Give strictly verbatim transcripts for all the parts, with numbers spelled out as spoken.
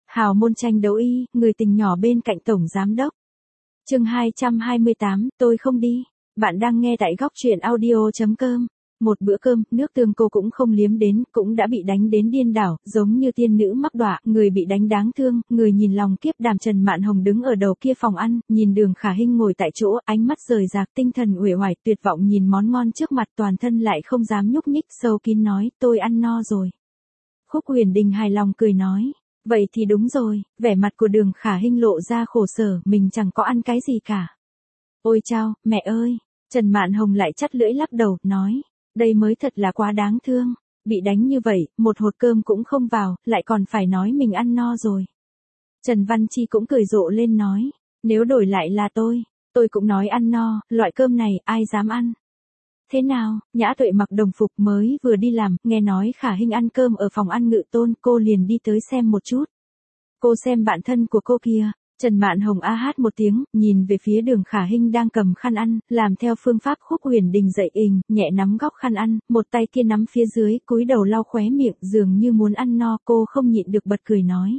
Hào môn tranh đấu y, người tình nhỏ bên cạnh tổng giám đốc. Chương hai trăm hai mươi tám, tôi không đi. Bạn đang nghe tại góc truyện audio.com. Một bữa cơm, nước tương cô cũng không liếm đến, cũng đã bị đánh đến điên đảo, giống như tiên nữ mắc đọa, người bị đánh đáng thương, người nhìn lòng kiếp đàm. Trần Mạn Hồng đứng ở đầu kia phòng ăn, nhìn Đường Khả Hinh ngồi tại chỗ, ánh mắt rời rạc, tinh thần uể oải, tuyệt vọng nhìn món ngon trước mặt, toàn thân lại không dám nhúc nhích, sâu kín nói, tôi ăn no rồi. Khúc Huyền Đình hài lòng cười nói, vậy thì đúng rồi. Vẻ mặt của Đường Khả Hinh lộ ra khổ sở, mình chẳng có ăn cái gì cả. Ôi chao, mẹ ơi. Trần Mạn Hồng lại chắt lưỡi lắc đầu, nói, đây mới thật là quá đáng thương, bị đánh như vậy, một hột cơm cũng không vào, lại còn phải nói mình ăn no rồi. Trần Văn Chi cũng cười rộ lên nói, nếu đổi lại là tôi, tôi cũng nói ăn no, loại cơm này ai dám ăn. Thế nào, Nhã Tuệ mặc đồng phục mới vừa đi làm, nghe nói Khả Hinh ăn cơm ở phòng ăn Ngự Tôn, cô liền đi tới xem một chút. Cô xem bạn thân của cô kia. Trần Mạn Hồng a hát một tiếng, nhìn về phía Đường Khả Hinh đang cầm khăn ăn, làm theo phương pháp Khúc Huyền Đình dạy ình, nhẹ nắm góc khăn ăn, một tay kia nắm phía dưới, cúi đầu lau khóe miệng, dường như muốn ăn no, cô không nhịn được bật cười nói.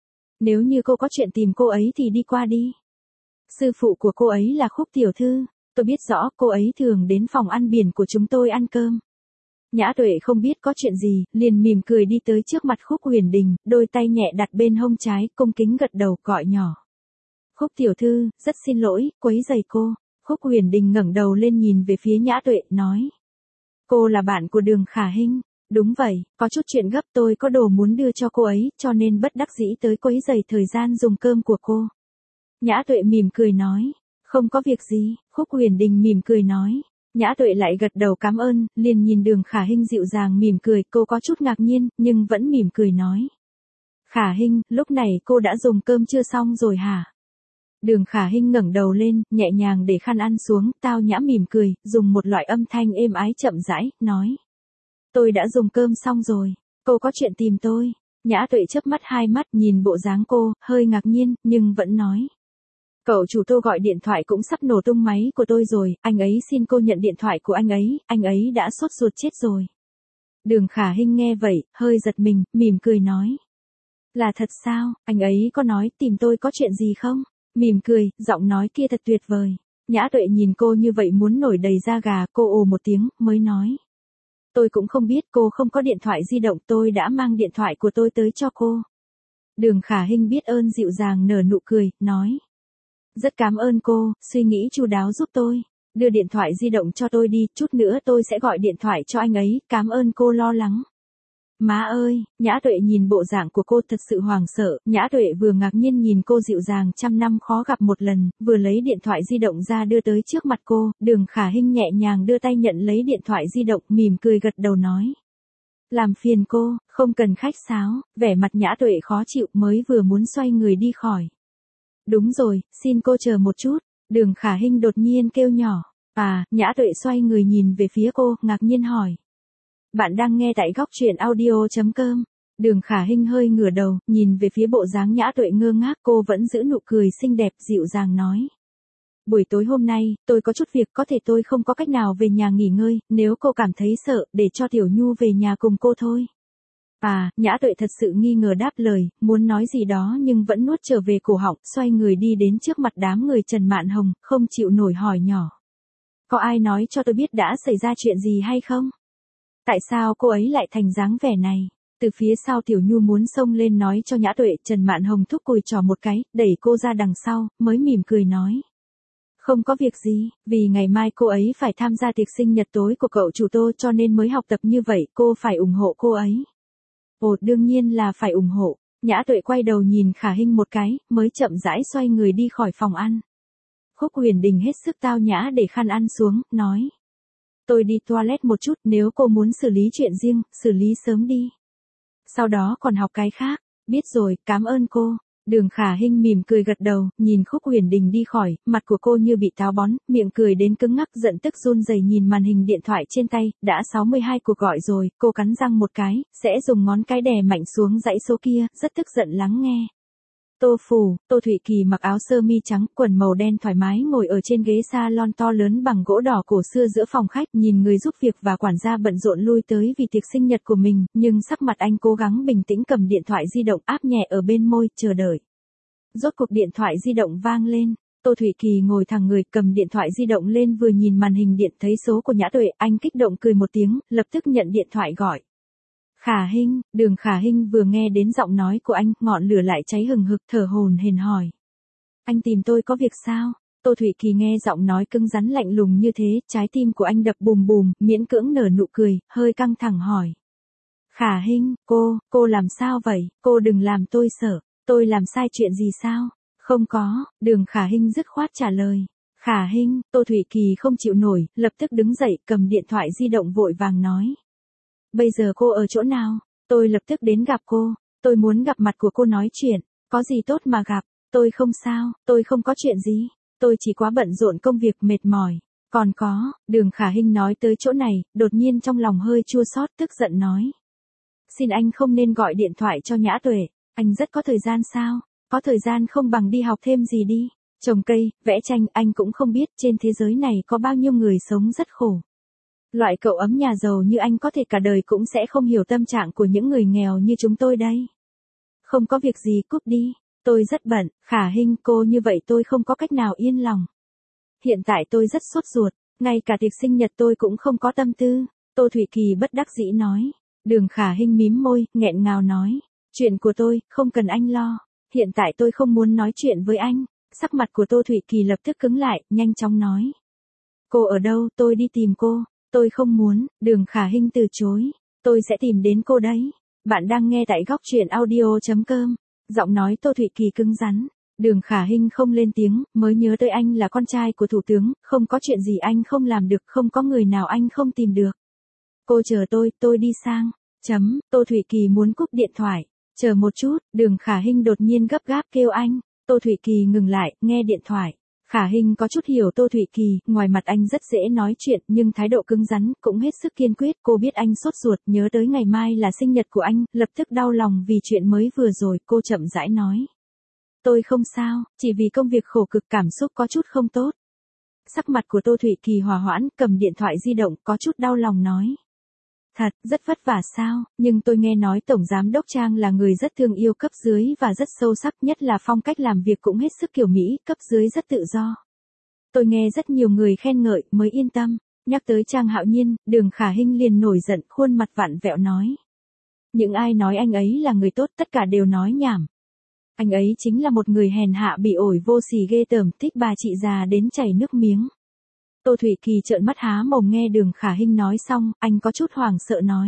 Nếu như cô có chuyện tìm cô ấy thì đi qua đi. Sư phụ của cô ấy là Khúc tiểu thư, tôi biết rõ cô ấy thường đến phòng ăn biển của chúng tôi ăn cơm. Nhã Tuệ không biết có chuyện gì, liền mỉm cười đi tới trước mặt Khúc Huyền Đình, đôi tay nhẹ đặt bên hông trái, cung kính gật đầu, gọi nhỏ. Khúc tiểu thư, rất xin lỗi, quấy rầy cô. Khúc Huyền Đình ngẩng đầu lên nhìn về phía Nhã Tuệ, nói. Cô là bạn của Đường Khả Hinh. Đúng vậy, có chút chuyện gấp, tôi có đồ muốn đưa cho cô ấy, cho nên bất đắc dĩ tới quấy rầy thời gian dùng cơm của cô. Nhã Tuệ mỉm cười nói. Không có việc gì. Khúc Huyền Đình mỉm cười nói. Nhã Tuệ lại gật đầu cảm ơn, liền nhìn Đường Khả Hinh dịu dàng mỉm cười, cô có chút ngạc nhiên, nhưng vẫn mỉm cười nói. Khả Hinh, lúc này cô đã dùng cơm chưa xong rồi hả? Đường Khả Hinh ngẩng đầu lên, nhẹ nhàng để khăn ăn xuống, tao nhã mỉm cười, dùng một loại âm thanh êm ái chậm rãi, nói. Tôi đã dùng cơm xong rồi, cô có chuyện tìm tôi. Nhã Tuệ chớp mắt hai mắt nhìn bộ dáng cô, hơi ngạc nhiên, nhưng vẫn nói. Cậu chủ Tô gọi điện thoại cũng sắp nổ tung máy của tôi rồi, anh ấy xin cô nhận điện thoại của anh ấy, anh ấy đã sốt ruột chết rồi. Đường Khả Hinh nghe vậy, hơi giật mình, mỉm cười nói. Là thật sao, anh ấy có nói tìm tôi có chuyện gì không? Mỉm cười, giọng nói kia thật tuyệt vời. Nhã Tuệ nhìn cô như vậy muốn nổi đầy da gà, cô ồ một tiếng, mới nói. Tôi cũng không biết, cô không có điện thoại di động, tôi đã mang điện thoại của tôi tới cho cô. Đường Khả Hinh biết ơn dịu dàng nở nụ cười, nói. Rất cảm ơn cô, suy nghĩ chu đáo giúp tôi. Đưa điện thoại di động cho tôi đi, chút nữa tôi sẽ gọi điện thoại cho anh ấy, cảm ơn cô lo lắng. Má ơi, Nhã Tuệ nhìn bộ dạng của cô thật sự hoảng sợ, Nhã Tuệ vừa ngạc nhiên nhìn cô dịu dàng trăm năm khó gặp một lần, vừa lấy điện thoại di động ra đưa tới trước mặt cô, Đường Khả Hinh nhẹ nhàng đưa tay nhận lấy điện thoại di động, mỉm cười gật đầu nói. Làm phiền cô, không cần khách sáo, vẻ mặt Nhã Tuệ khó chịu mới vừa muốn xoay người đi khỏi. Đúng rồi, xin cô chờ một chút, Đường Khả Hinh đột nhiên kêu nhỏ, à, Nhã Tuệ xoay người nhìn về phía cô, ngạc nhiên hỏi. Bạn đang nghe tại góc truyện audio.com. Đường Khả Hinh hơi ngửa đầu, nhìn về phía bộ dáng Nhã Tuệ ngơ ngác, cô vẫn giữ nụ cười xinh đẹp, dịu dàng nói. Buổi tối hôm nay, tôi có chút việc, có thể tôi không có cách nào về nhà nghỉ ngơi, nếu cô cảm thấy sợ, để cho Tiểu Nhu về nhà cùng cô thôi. À, Nhã Tuệ thật sự nghi ngờ đáp lời, muốn nói gì đó nhưng vẫn nuốt trở về cổ họng, xoay người đi đến trước mặt đám người Trần Mạn Hồng, không chịu nổi hỏi nhỏ. Có ai nói cho tôi biết đã xảy ra chuyện gì hay không? Tại sao cô ấy lại thành dáng vẻ này? Từ phía sau Tiểu Nhu muốn xông lên nói cho Nhã Tuệ, Trần Mạn Hồng thúc cùi trò một cái, đẩy cô ra đằng sau, mới mỉm cười nói. Không có việc gì, vì ngày mai cô ấy phải tham gia tiệc sinh nhật tối của cậu chủ Tô cho nên mới học tập như vậy, cô phải ủng hộ cô ấy. Ồ, đương nhiên là phải ủng hộ. Nhã Tuệ quay đầu nhìn Khả Hinh một cái, mới chậm rãi xoay người đi khỏi phòng ăn. Khúc Huyền Đình hết sức tao nhã để khăn ăn xuống, nói. Tôi đi toilet một chút, nếu cô muốn xử lý chuyện riêng, xử lý sớm đi. Sau đó còn học cái khác. Biết rồi, cảm ơn cô. Đường Khả Hinh mỉm cười gật đầu, nhìn Khúc Huyền Đình đi khỏi, mặt của cô như bị táo bón, miệng cười đến cứng ngắc, giận tức run rẩy nhìn màn hình điện thoại trên tay, đã sáu mươi hai cuộc gọi rồi, cô cắn răng một cái, sẽ dùng ngón cái đè mạnh xuống dãy số kia, rất tức giận lắng nghe. Tô Phủ, Tô Thụy Kỳ mặc áo sơ mi trắng, quần màu đen thoải mái ngồi ở trên ghế salon to lớn bằng gỗ đỏ cổ xưa giữa phòng khách, nhìn người giúp việc và quản gia bận rộn lui tới vì tiệc sinh nhật của mình, nhưng sắc mặt anh cố gắng bình tĩnh cầm điện thoại di động áp nhẹ ở bên môi, chờ đợi. Rốt cuộc điện thoại di động vang lên. Tô Thụy Kỳ ngồi thẳng người, cầm điện thoại di động lên, vừa nhìn màn hình điện thấy số của Nhã Tuệ, anh kích động cười một tiếng, lập tức nhận điện thoại gọi. Khả Hinh, Đường Khả Hinh vừa nghe đến giọng nói của anh, ngọn lửa lại cháy hừng hực, thở hổn hển hỏi. Anh tìm tôi có việc sao? Tô Thụy Kỳ nghe giọng nói cứng rắn lạnh lùng như thế, trái tim của anh đập bùm bùm, miễn cưỡng nở nụ cười, hơi căng thẳng hỏi. Khả Hinh, cô, cô làm sao vậy? Cô đừng làm tôi sợ, tôi làm sai chuyện gì sao? Không có, Đường Khả Hinh dứt khoát trả lời. Khả Hinh, Tô Thụy Kỳ không chịu nổi, lập tức đứng dậy, cầm điện thoại di động vội vàng nói. Bây giờ cô ở chỗ nào? Tôi lập tức đến gặp cô, tôi muốn gặp mặt của cô nói chuyện, có gì tốt mà gặp, tôi không sao, tôi không có chuyện gì, tôi chỉ quá bận rộn công việc mệt mỏi. Còn có, Đường Khả Hinh nói tới chỗ này, đột nhiên trong lòng hơi chua xót, tức giận nói. Xin anh không nên gọi điện thoại cho Nhã Tuệ, anh rất có thời gian sao? Có thời gian không bằng đi học thêm gì đi, trồng cây, vẽ tranh, anh cũng không biết trên thế giới này có bao nhiêu người sống rất khổ. Loại cậu ấm nhà giàu như anh có thể cả đời cũng sẽ không hiểu tâm trạng của những người nghèo như chúng tôi đây. Không có việc gì, cúp đi, tôi rất bận. Khả Hinh, cô như vậy tôi không có cách nào yên lòng. Hiện tại tôi rất sốt ruột, ngay cả tiệc sinh nhật tôi cũng không có tâm tư. Tô Thụy Kỳ bất đắc dĩ nói. Đường Khả Hinh mím môi, nghẹn ngào nói. Chuyện của tôi, không cần anh lo. Hiện tại tôi không muốn nói chuyện với anh. Sắc mặt của Tô Thụy Kỳ lập tức cứng lại, nhanh chóng nói. Cô ở đâu, tôi đi tìm cô. Tôi không muốn, Đường Khả Hinh từ chối. Tôi sẽ tìm đến cô đấy. Bạn đang nghe tại góc truyện audio chấm com. Giọng nói Tô Thụy Kỳ cứng rắn. Đường Khả Hinh không lên tiếng, mới nhớ tới anh là con trai của thủ tướng, không có chuyện gì anh không làm được, không có người nào anh không tìm được. Cô chờ tôi, tôi đi sang. Chấm, Tô Thụy Kỳ muốn cúp điện thoại. Chờ một chút, Đường Khả Hinh đột nhiên gấp gáp kêu anh. Tô Thụy Kỳ ngừng lại, nghe điện thoại. Khả Hinh có chút hiểu Tô Thụy Kỳ, ngoài mặt anh rất dễ nói chuyện, nhưng thái độ cứng rắn, cũng hết sức kiên quyết. Cô biết anh sốt ruột, nhớ tới ngày mai là sinh nhật của anh, lập tức đau lòng vì chuyện mới vừa rồi, cô chậm rãi nói. Tôi không sao, chỉ vì công việc khổ cực, cảm xúc có chút không tốt. Sắc mặt của Tô Thụy Kỳ hòa hoãn, cầm điện thoại di động, có chút đau lòng nói. Thật, rất vất vả sao, nhưng tôi nghe nói Tổng Giám Đốc Trang là người rất thương yêu cấp dưới và rất sâu sắc, nhất là phong cách làm việc cũng hết sức kiểu Mỹ, cấp dưới rất tự do. Tôi nghe rất nhiều người khen ngợi, mới yên tâm. Nhắc tới Trang Hạo Nhiên, Đường Khả Hinh liền nổi giận, khuôn mặt vặn vẹo nói. Những ai nói anh ấy là người tốt, tất cả đều nói nhảm. Anh ấy chính là một người hèn hạ bị ổi vô sỉ ghê tởm, thích bà chị già đến chảy nước miếng. Tô Thụy Kỳ trợn mắt há mồm nghe Đường Khả Hinh nói xong, anh có chút hoảng sợ nói.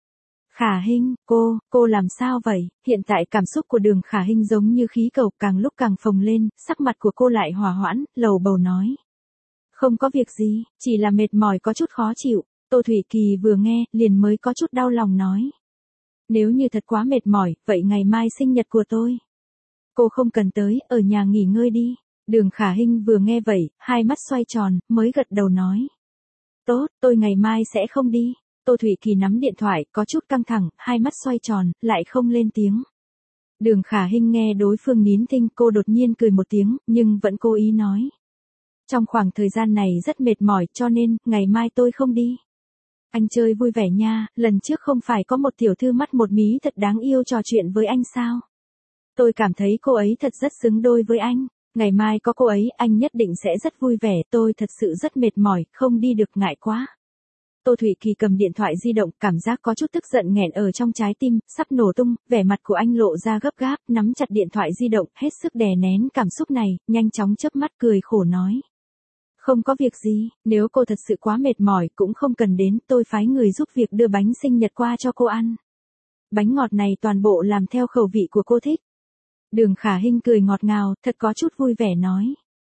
Khả Hinh, cô, cô làm sao vậy? Hiện tại cảm xúc của Đường Khả Hinh giống như khí cầu, càng lúc càng phồng lên, sắc mặt của cô lại hòa hoãn, lầu bầu nói. Không có việc gì, chỉ là mệt mỏi có chút khó chịu. Tô Thụy Kỳ vừa nghe, liền mới có chút đau lòng nói. Nếu như thật quá mệt mỏi, vậy ngày mai sinh nhật của tôi. Cô không cần tới, ở nhà nghỉ ngơi đi. Đường Khả Hinh vừa nghe vậy, hai mắt xoay tròn, mới gật đầu nói. Tốt, tôi ngày mai sẽ không đi. Tô Thụy Kỳ nắm điện thoại, có chút căng thẳng, hai mắt xoay tròn, lại không lên tiếng. Đường Khả Hinh nghe đối phương nín thinh, cô đột nhiên cười một tiếng, nhưng vẫn cố ý nói. Trong khoảng thời gian này rất mệt mỏi, cho nên, ngày mai tôi không đi. Anh chơi vui vẻ nha, lần trước không phải có một tiểu thư mắt một mí thật đáng yêu trò chuyện với anh sao? Tôi cảm thấy cô ấy thật rất xứng đôi với anh. Ngày mai có cô ấy, anh nhất định sẽ rất vui vẻ, tôi thật sự rất mệt mỏi, không đi được ngại quá. Tô Thụy Kỳ cầm điện thoại di động, cảm giác có chút tức giận nghẹn ở trong trái tim, sắp nổ tung, vẻ mặt của anh lộ ra gấp gáp, nắm chặt điện thoại di động, hết sức đè nén cảm xúc này, nhanh chóng chớp mắt cười khổ nói. Không có việc gì, nếu cô thật sự quá mệt mỏi cũng không cần đến, tôi phái người giúp việc đưa bánh sinh nhật qua cho cô ăn. Bánh ngọt này toàn bộ làm theo khẩu vị của cô thích. Đường Khả Hinh cười ngọt ngào, thật có chút vui vẻ nói.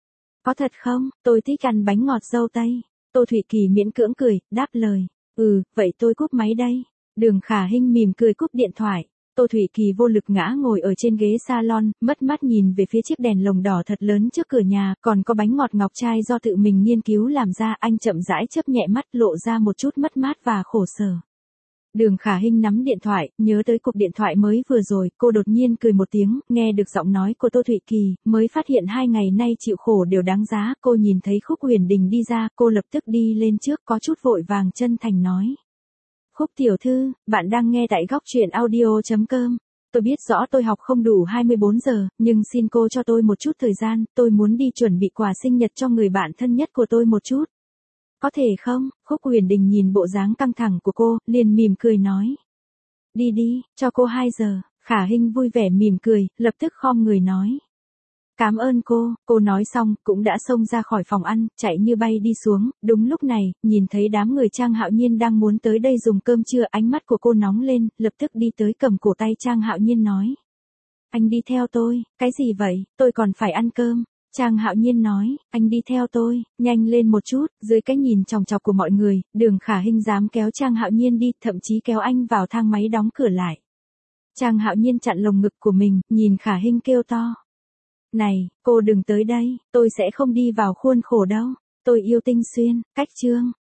Có thật không, tôi thích ăn bánh ngọt dâu tây. Tô Thụy Kỳ miễn cưỡng cười, đáp lời. Ừ, vậy tôi cúp máy đây. Đường Khả Hinh mỉm cười cúp điện thoại. Tô Thụy Kỳ vô lực ngã ngồi ở trên ghế salon, mất mát nhìn về phía chiếc đèn lồng đỏ thật lớn trước cửa nhà, còn có bánh ngọt ngọc trai do tự mình nghiên cứu làm ra, anh chậm rãi chớp nhẹ mắt lộ ra một chút mất mát và khổ sở. Đường Khả Hinh nắm điện thoại, nhớ tới cuộc điện thoại mới vừa rồi, cô đột nhiên cười một tiếng, nghe được giọng nói của Tô Thụy Kỳ, mới phát hiện hai ngày nay chịu khổ đều đáng giá, cô nhìn thấy Khúc Huyền Đình đi ra, cô lập tức đi lên trước có chút vội vàng chân thành nói. Khúc tiểu thư, bạn đang nghe tại góc truyện audio.com. Tôi biết rõ tôi học không đủ hai mươi bốn giờ, nhưng xin cô cho tôi một chút thời gian, tôi muốn đi chuẩn bị quà sinh nhật cho người bạn thân nhất của tôi một chút. Có thể không? Khúc Huyền Đình nhìn bộ dáng căng thẳng của cô, liền mỉm cười nói. Đi đi, cho cô hai giờ. Khả Hinh vui vẻ mỉm cười, lập tức khom người nói. Cảm ơn cô, cô nói xong, cũng đã xông ra khỏi phòng ăn, chạy như bay đi xuống, đúng lúc này, nhìn thấy đám người Trang Hạo Nhiên đang muốn tới đây dùng cơm trưa, ánh mắt của cô nóng lên, lập tức đi tới cầm cổ tay Trang Hạo Nhiên nói. Anh đi theo tôi, cái gì vậy, tôi còn phải ăn cơm. Trang Hạo Nhiên nói, anh đi theo tôi, nhanh lên một chút, dưới cái nhìn chòng chọc của mọi người, Đường Khả Hinh dám kéo Trang Hạo Nhiên đi, thậm chí kéo anh vào thang máy đóng cửa lại. Trang Hạo Nhiên chặn lồng ngực của mình, nhìn Khả Hinh kêu to. Này, cô đừng tới đây, tôi sẽ không đi vào khuôn khổ đâu, tôi yêu Tinh Xuyên, cách chương.